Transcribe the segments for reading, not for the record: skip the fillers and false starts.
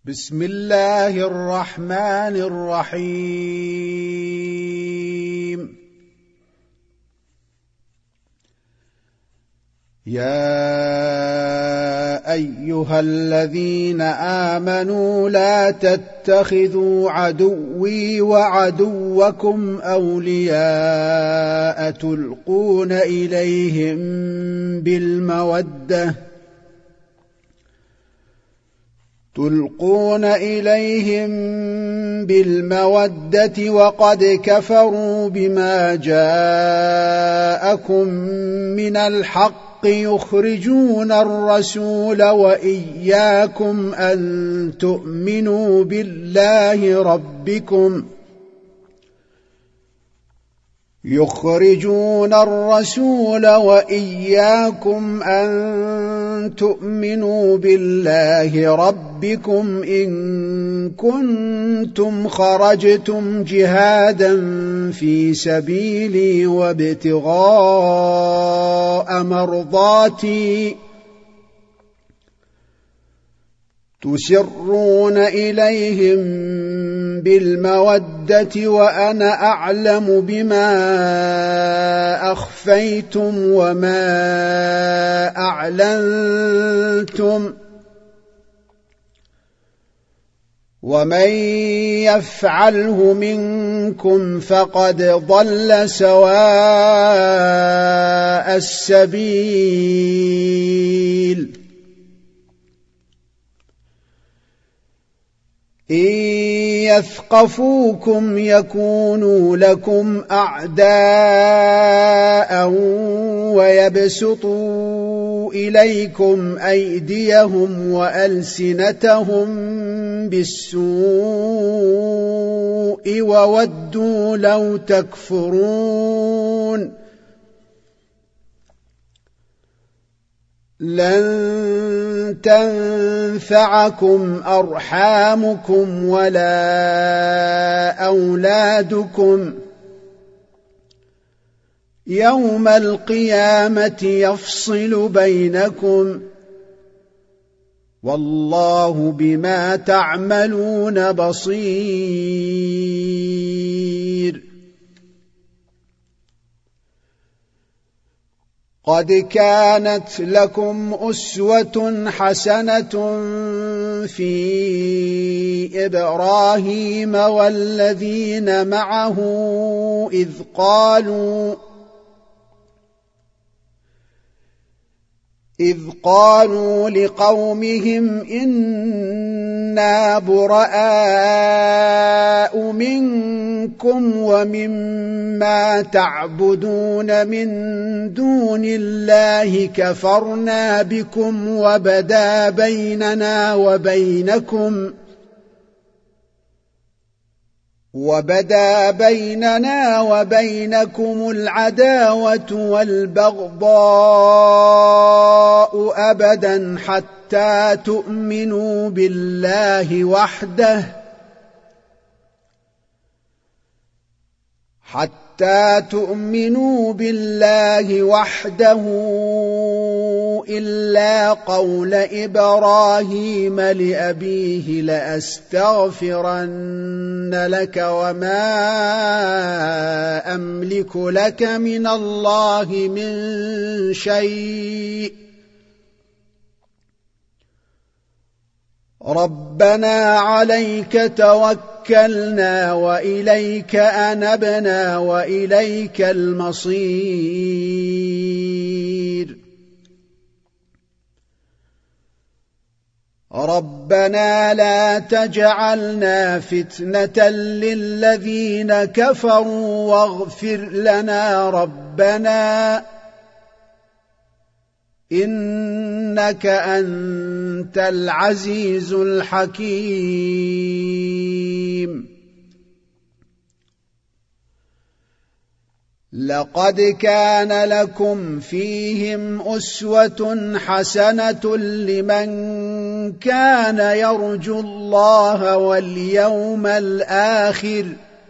بسم الله الرحمن الرحيم. يا أيها الذين آمنوا لا تتخذوا عدوي وعدوكم أولياء تلقون إليهم بالمودة وقد كفروا بما جاءكم من الحق يخرجون الرسول وإياكم أن تؤمنوا بالله ربكم إن كنتم خرجتم جهادا في سبيلي وابتغاء مرضاتي تسرون إليهم بالمودة وأنا أعلم بما أخفيتم وما أعلنتم ومن يفعله منكم فقد ضل سواء السبيل. إن يثقفوكم يكونوا لكم أعداء ويبسطوا إليكم أيديهم وألسنتهم بالسوء وودوا لو تكفرون. لن تنفعكم أرحامكم ولا أولادكم يوم القيامة يفصل بينكم والله بما تعملون بصير. قد كانت لكم أسوة حسنة في إبراهيم والذين معه إذ قالوا لقومهم إنا براء منكم ومما تعبدون من دون الله كفرنا بكم وبدا بيننا وبينكم العداوة والبغضاء أبدا حتى تؤمنوا بالله وحده إلا قول إبراهيم لأبيه لأستغفرن لك وما أملك لك من الله من شيء ربنا عليك توكلنا وإليك أنبنا وإليك المصير. ربنا لا تجعلنا فتنة للذين كفروا واغفر لنا ربنا إنك أنت العزيز الحكيم. لقد كان لكم فيهم أسوة حسنة لمن كان يرجو الله واليوم الآخر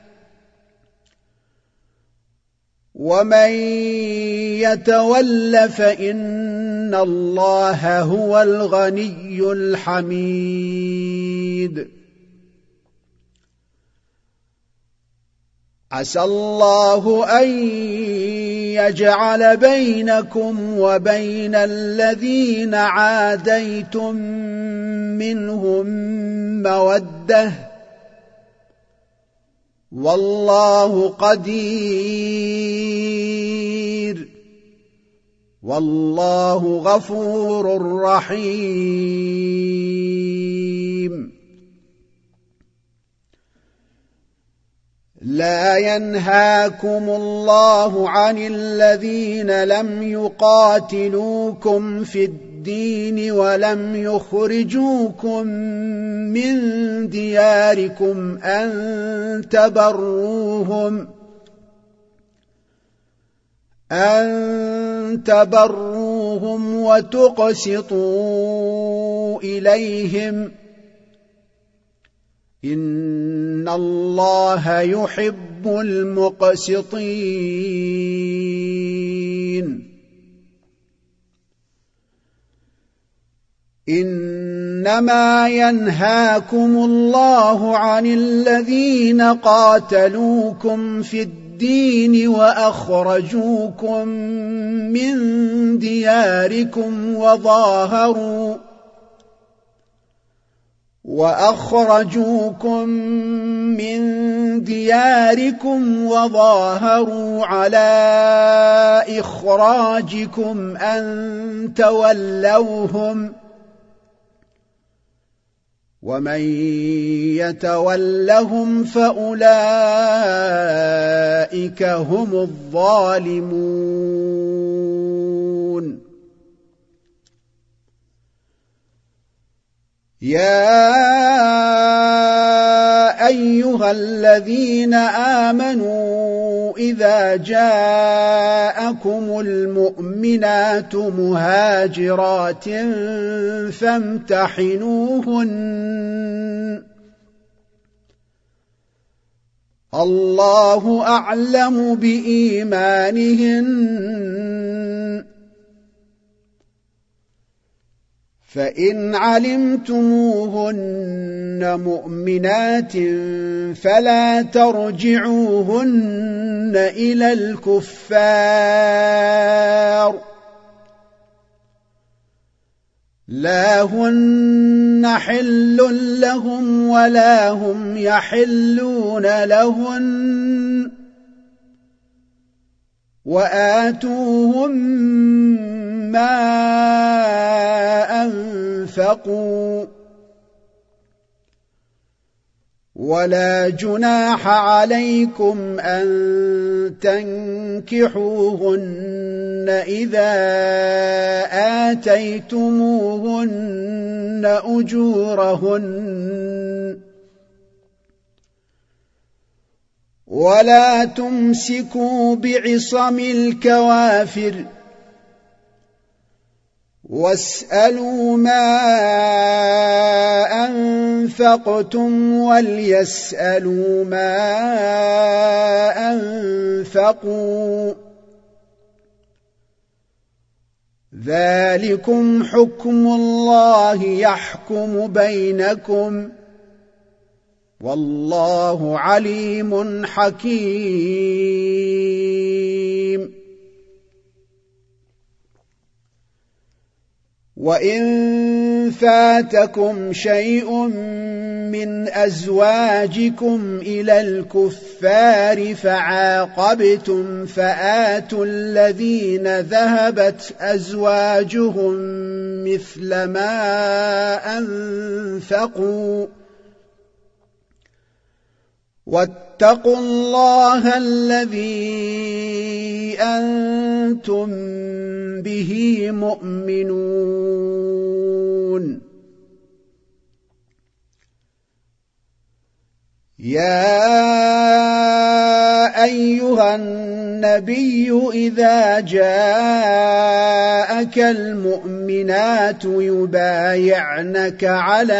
ومن يتول فإن الله هو الغني الحميد. عسى الله أن يجعل بينكم وبين الذين عاديتم منهم مودة، والله قدير، والله غفور رحيم. لا ينهاكم الله عن الذين لم يقاتلوكم في الدين ولم يخرجوكم من دياركم أن تبروهم وتقسطوا إليهم، إن الله يحب المقسطين. إنما ينهاكم الله عن الذين قاتلوكم في الدين وأخرجوكم من دياركم وظاهروا على إخراجكم أن تولوهم، ومن يتولهم فأولئك هم الظالمون. يا أيها الذين آمنوا إذا جاءكم المؤمنات مهاجرات فامتحنوهن، الله أعلم بإيمانهن، فإن علمتموهن مؤمنات فلا ترجعوهن إلى الكفار، لا هن حل لهم ولا هم يحلون لهن، وآتوهم ما أنفقوا، ولا جناح عليكم أن تنكحوهن إذا آتيتموهن أجورهن، ولا تمسكوا بعصم الكوافر، واسألوا ما أنفقتم وليسألوا ما أنفقوا، ذلكم حكم الله يحكم بينكم، والله عليم حكيم. وإن فاتكم شيء من أزواجكم إلى الكفار فعاقبتم فآتوا الذين ذهبت أزواجهم مثل ما أنفقوا، واتقوا الله الذي أنتم به مؤمنون. يا أيها النبي إذا جاءك المؤمنات يبايعنك على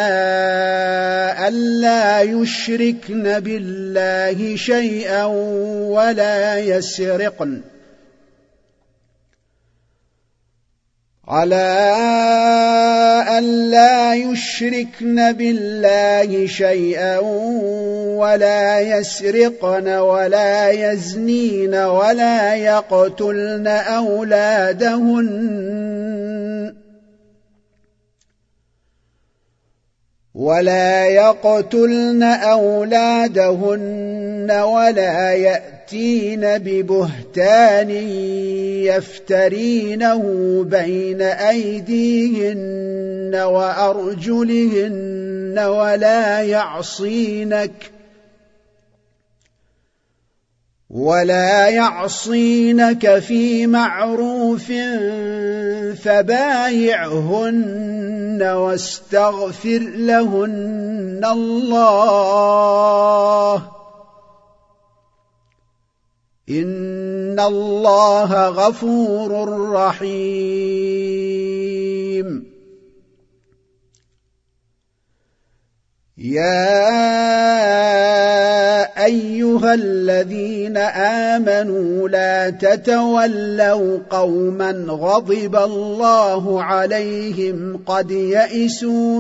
ألا يشركن بالله شيئا ولا يسرقن، على ألا يشركن بالله شيئا ولا يسرقن ولا يزنين ولا يقتلن أولادهن ولا يأتين ببهتان يفترينه بين أيديهن وأرجلهن ولا يعصينك في معروف فبايعهن واستغفر لهن الله إن الله غفور رحيم. يا أيها الذين آمنوا لا تتولوا قوما غضب الله عليهم قد يئسوا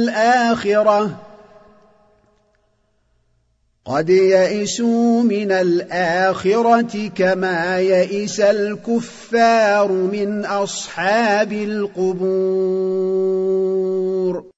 من الآخرة كما يئس الكفار من أصحاب القبور.